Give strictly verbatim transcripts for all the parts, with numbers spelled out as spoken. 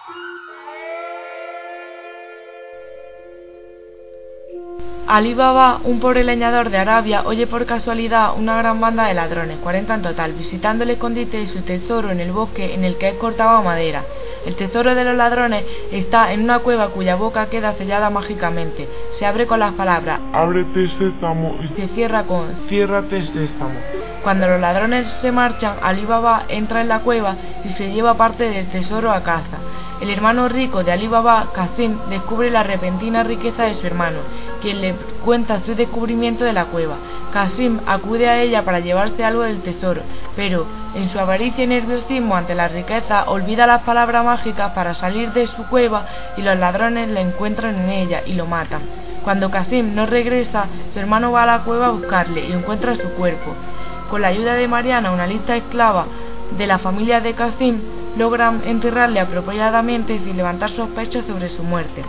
Alí Baba, un pobre leñador de Arabia, oye por casualidad una gran banda de ladrones, cuarenta en total, visitando el escondite de su tesoro en el bosque en el que él cortaba madera. El tesoro de los ladrones está en una cueva cuya boca queda sellada mágicamente. Se abre con las palabras ábrete sésamo y se cierra con ciérrate sésamo. Cuando los ladrones se marchan, Alí Baba entra en la cueva y se lleva parte del tesoro a casa. El hermano rico de Alí Baba, Qasim, descubre la repentina riqueza de su hermano, quien le cuenta su descubrimiento de la cueva. Qasim acude a ella para llevarse algo del tesoro, pero en su avaricia y nerviosismo ante la riqueza olvida las palabras mágicas para salir de su cueva y los ladrones le encuentran en ella y lo matan. Cuando Qasim no regresa, su hermano va a la cueva a buscarle y encuentra su cuerpo. Con la ayuda de Mariana, una lista esclava de la familia de Qasim, logran enterrarle apropiadamente sin levantar sospechas sobre su muerte.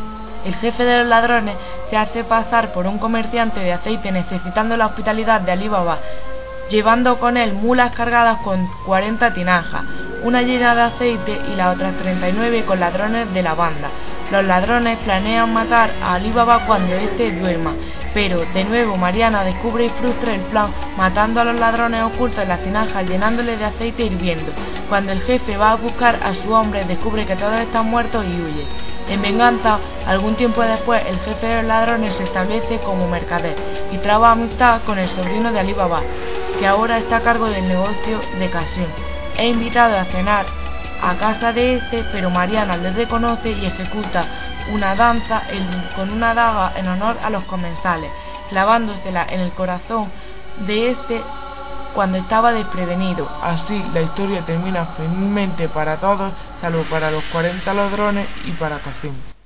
El jefe de los ladrones se hace pasar por un comerciante de aceite necesitando la hospitalidad de Alí Baba, llevando con él mulas cargadas con cuarenta tinajas, una llena de aceite y las otras treinta y nueve con ladrones de la banda. Los ladrones planean matar a Alí Baba cuando éste duerma, pero de nuevo Mariana descubre y frustra el plan, matando a los ladrones ocultos en las tinajas, llenándole de aceite hirviendo. Cuando el jefe va a buscar a su hombre, descubre que todos están muertos y huye. En venganza, algún tiempo después, el jefe de los ladrones se establece como mercader y traba amistad con el sobrino de Alí Baba, que ahora está a cargo del negocio de Qasim. Es invitado a cenar a casa de este, pero Mariana le reconoce y ejecuta una danza en, con una daga en honor a los comensales, clavándosela en el corazón de este cuando estaba desprevenido. Así la historia termina felizmente para todos, salvo para los cuarenta ladrones y para Qasim.